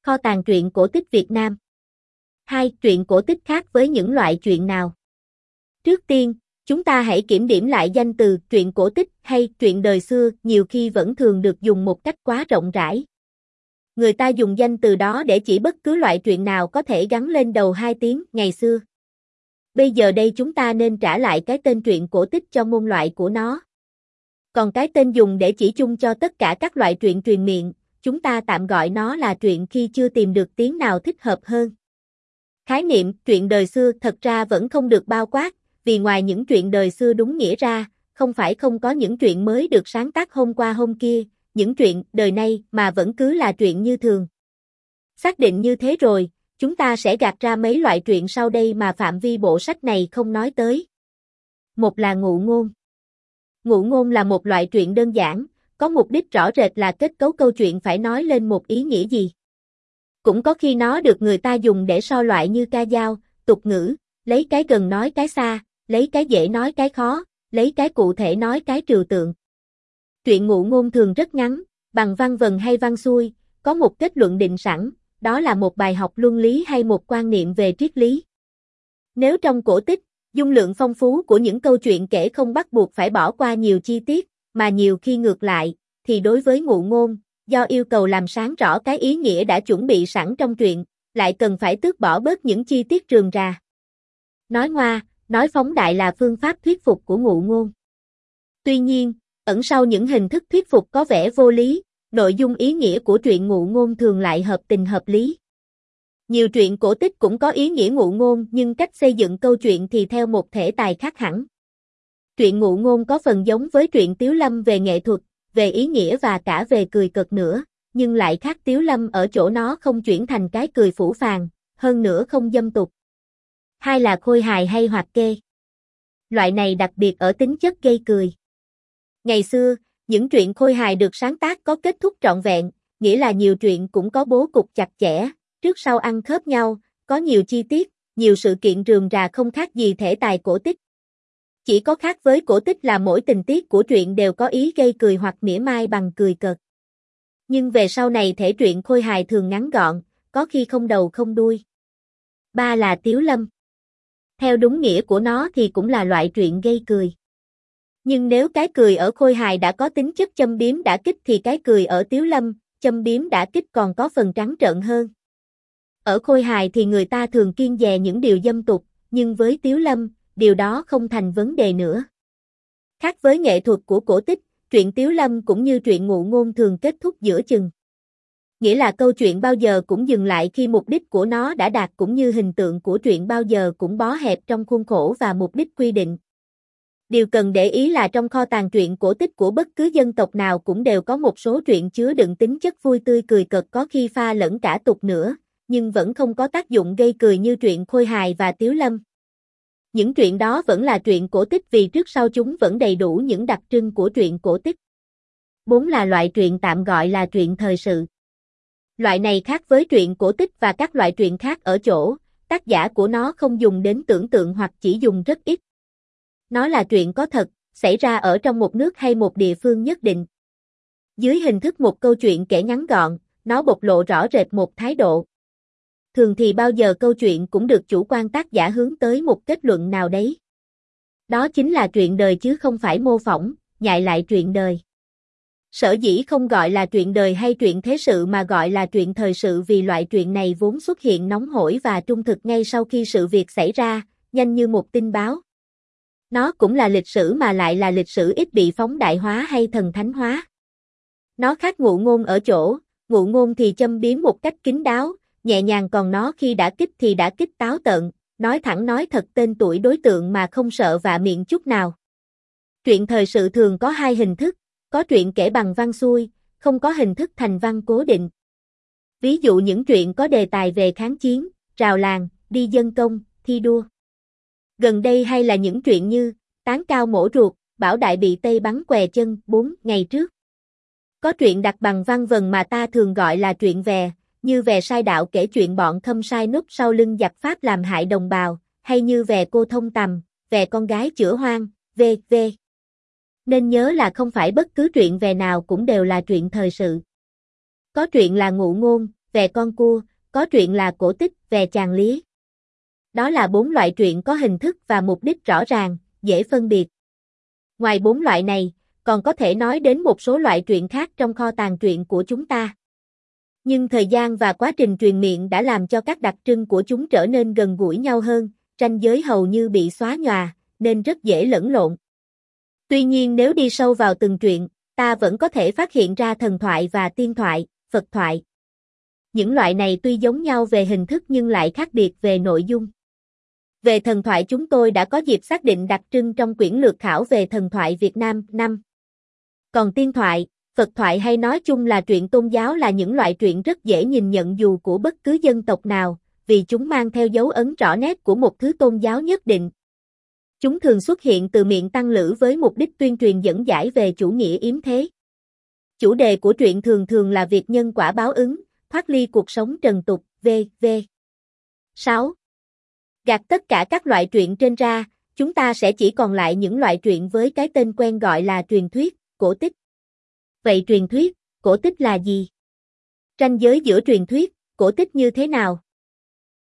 Kho tàng truyện cổ tích Việt Nam. 2. Truyện cổ tích khác với những loại truyện nào? Trước tiên, chúng ta hãy kiểm điểm lại danh từ truyện cổ tích hay truyện đời xưa, nhiều khi vẫn thường được dùng một cách quá rộng rãi. Người ta dùng danh từ đó để chỉ bất cứ loại truyện nào có thể gắn lên đầu hai tiếng ngày xưa. Bây giờ đây chúng ta nên trả lại cái tên truyện cổ tích cho môn loại của nó. Còn cái tên dùng để chỉ chung cho tất cả các loại truyện truyền miệng, chúng ta tạm gọi nó là truyện khi chưa tìm được tiếng nào thích hợp hơn. Khái niệm truyện đời xưa thật ra vẫn không được bao quát, vì ngoài những truyện đời xưa đúng nghĩa ra, không phải không có những truyện mới được sáng tác hôm qua hôm kia, những truyện đời nay mà vẫn cứ là truyện như thường. Xác định như thế rồi, chúng ta sẽ gạt ra mấy loại truyện sau đây mà phạm vi bộ sách này không nói tới. Một là ngụ ngôn. Ngụ ngôn là một loại truyện đơn giản, có mục đích rõ rệt là kết cấu câu chuyện phải nói lên một ý nghĩa gì. Cũng có khi nó được người ta dùng để so loại như ca dao, tục ngữ, lấy cái gần nói cái xa, lấy cái dễ nói cái khó, lấy cái cụ thể nói cái trừu tượng. Truyện ngụ ngôn thường rất ngắn, bằng văn vần hay văn xuôi, có một kết luận định sẵn, đó là một bài học luân lý hay một quan niệm về triết lý. Nếu trong cổ tích, dung lượng phong phú của những câu chuyện kể không bắt buộc phải bỏ qua nhiều chi tiết, mà nhiều khi ngược lại, thì đối với ngụ ngôn, do yêu cầu làm sáng rõ cái ý nghĩa đã chuẩn bị sẵn trong truyện, lại cần phải tước bỏ bớt những chi tiết rườm rà. Nói ngoa, nói phóng đại là phương pháp thuyết phục của ngụ ngôn. Tuy nhiên, ẩn sau những hình thức thuyết phục có vẻ vô lý, nội dung ý nghĩa của truyện ngụ ngôn thường lại hợp tình hợp lý. Nhiều truyện cổ tích cũng có ý nghĩa ngụ ngôn nhưng cách xây dựng câu chuyện thì theo một thể tài khác hẳn. Truyện ngụ ngôn có phần giống với truyện Tiếu Lâm về nghệ thuật, về ý nghĩa và cả về cười cợt nữa, nhưng lại khác Tiếu Lâm ở chỗ nó không chuyển thành cái cười phũ phàng, hơn nữa không dâm tục. Hai là khôi hài hay hoạt kê. Loại này đặc biệt ở tính chất gây cười. Ngày xưa, những truyện khôi hài được sáng tác có kết thúc trọn vẹn, nghĩa là nhiều truyện cũng có bố cục chặt chẽ, trước sau ăn khớp nhau, có nhiều chi tiết, nhiều sự kiện rườm rà không khác gì thể tài cổ tích. Chỉ có khác với cổ tích là mỗi tình tiết của truyện đều có ý gây cười hoặc mỉa mai bằng cười cợt. Nhưng về sau này thể truyện khôi hài thường ngắn gọn, có khi không đầu không đuôi. Ba là Tiếu Lâm. Theo đúng nghĩa của nó thì cũng là loại truyện gây cười. Nhưng nếu cái cười ở khôi hài đã có tính chất châm biếm đả kích thì cái cười ở Tiếu Lâm, châm biếm đả kích còn có phần trắng trợn hơn. Ở khôi hài thì người ta thường kiêng dè những điều dâm tục, nhưng với Tiếu Lâm, điều đó không thành vấn đề nữa. Khác với nghệ thuật của cổ tích, truyện Tiếu Lâm cũng như truyện ngụ ngôn thường kết thúc giữa chừng. Nghĩa là câu chuyện bao giờ cũng dừng lại khi mục đích của nó đã đạt cũng như hình tượng của truyện bao giờ cũng bó hẹp trong khuôn khổ và mục đích quy định. Điều cần để ý là trong kho tàng truyện cổ tích của bất cứ dân tộc nào cũng đều có một số truyện chứa đựng tính chất vui tươi cười cợt có khi pha lẫn cả tục nữa, nhưng vẫn không có tác dụng gây cười như truyện khôi hài và Tiếu Lâm. Những truyện đó vẫn là truyện cổ tích vì trước sau chúng vẫn đầy đủ những đặc trưng của truyện cổ tích. 4 là loại truyện tạm gọi là truyện thời sự. Loại này khác với truyện cổ tích và các loại truyện khác ở chỗ, tác giả của nó không dùng đến tưởng tượng hoặc chỉ dùng rất ít. Nó là truyện có thật, xảy ra ở trong một nước hay một địa phương nhất định. Dưới hình thức một câu chuyện kể ngắn gọn, nó bộc lộ rõ rệt một thái độ. Thường thì bao giờ câu chuyện cũng được chủ quan tác giả hướng tới một kết luận nào đấy. Đó chính là truyện đời chứ không phải mô phỏng, nhại lại truyện đời. Sở dĩ không gọi là truyện đời hay truyện thế sự mà gọi là truyện thời sự vì loại truyện này vốn xuất hiện nóng hổi và trung thực ngay sau khi sự việc xảy ra, nhanh như một tin báo. Nó cũng là lịch sử mà lại là lịch sử ít bị phóng đại hóa hay thần thánh hóa. Nó khác ngụ ngôn ở chỗ, ngụ ngôn thì châm biếm một cách kín đáo, nhẹ nhàng còn nó khi đã kích thì đã kích táo tợn, nói thẳng nói thật tên tuổi đối tượng mà không sợ vạ miệng chút nào. Truyện thời sự thường có hai hình thức, có truyện kể bằng văn xuôi, không có hình thức thành văn cố định. Ví dụ những truyện có đề tài về kháng chiến, rào làng, đi dân công, thi đua. Gần đây hay là những truyện như Tán Cao Mổ Ruột, Bảo Đại bị Tây bắn què chân 4 ngày trước. Có truyện đặt bằng văn vần mà ta thường gọi là truyện về, như Về Sai Đạo kể chuyện bọn Khâm Sai núp sau lưng giặc Pháp làm hại đồng bào, hay như Về Cô Thông Tầm, Về Con Gái Chữa Hoang, v.v. Nên nhớ là không phải bất cứ truyện về nào cũng đều là truyện thời sự. Có truyện là ngụ ngôn, về con cua, có truyện là cổ tích, về chàng lía. Đó là 4 loại truyện có hình thức và mục đích rõ ràng, dễ phân biệt. Ngoài 4 loại này, còn có thể nói đến một số loại truyện khác trong kho tàng truyện của chúng ta. Nhưng thời gian và quá trình truyền miệng đã làm cho các đặc trưng của chúng trở nên gần gũi nhau hơn, ranh giới hầu như bị xóa nhòa, nên rất dễ lẫn lộn. Tuy nhiên nếu đi sâu vào từng truyện, ta vẫn có thể phát hiện ra thần thoại và tiên thoại, Phật thoại. Những loại này tuy giống nhau về hình thức nhưng lại khác biệt về nội dung. Về thần thoại chúng tôi đã có dịp xác định đặc trưng trong quyển lược khảo về thần thoại Việt Nam 5. Còn tiên thoại, Phật thoại hay nói chung là truyện tôn giáo là những loại truyện rất dễ nhìn nhận dù của bất cứ dân tộc nào, vì chúng mang theo dấu ấn rõ nét của một thứ tôn giáo nhất định. Chúng thường xuất hiện từ miệng tăng lữ với mục đích tuyên truyền dẫn giải về chủ nghĩa yếm thế. Chủ đề của truyện thường thường là việc nhân quả báo ứng, thoát ly cuộc sống trần tục, v.v. 6. Gạt tất cả các loại truyện trên ra, chúng ta sẽ chỉ còn lại những loại truyện với cái tên quen gọi là truyền thuyết, cổ tích. Vậy truyền thuyết, cổ tích là gì? Ranh giới giữa truyền thuyết, cổ tích như thế nào?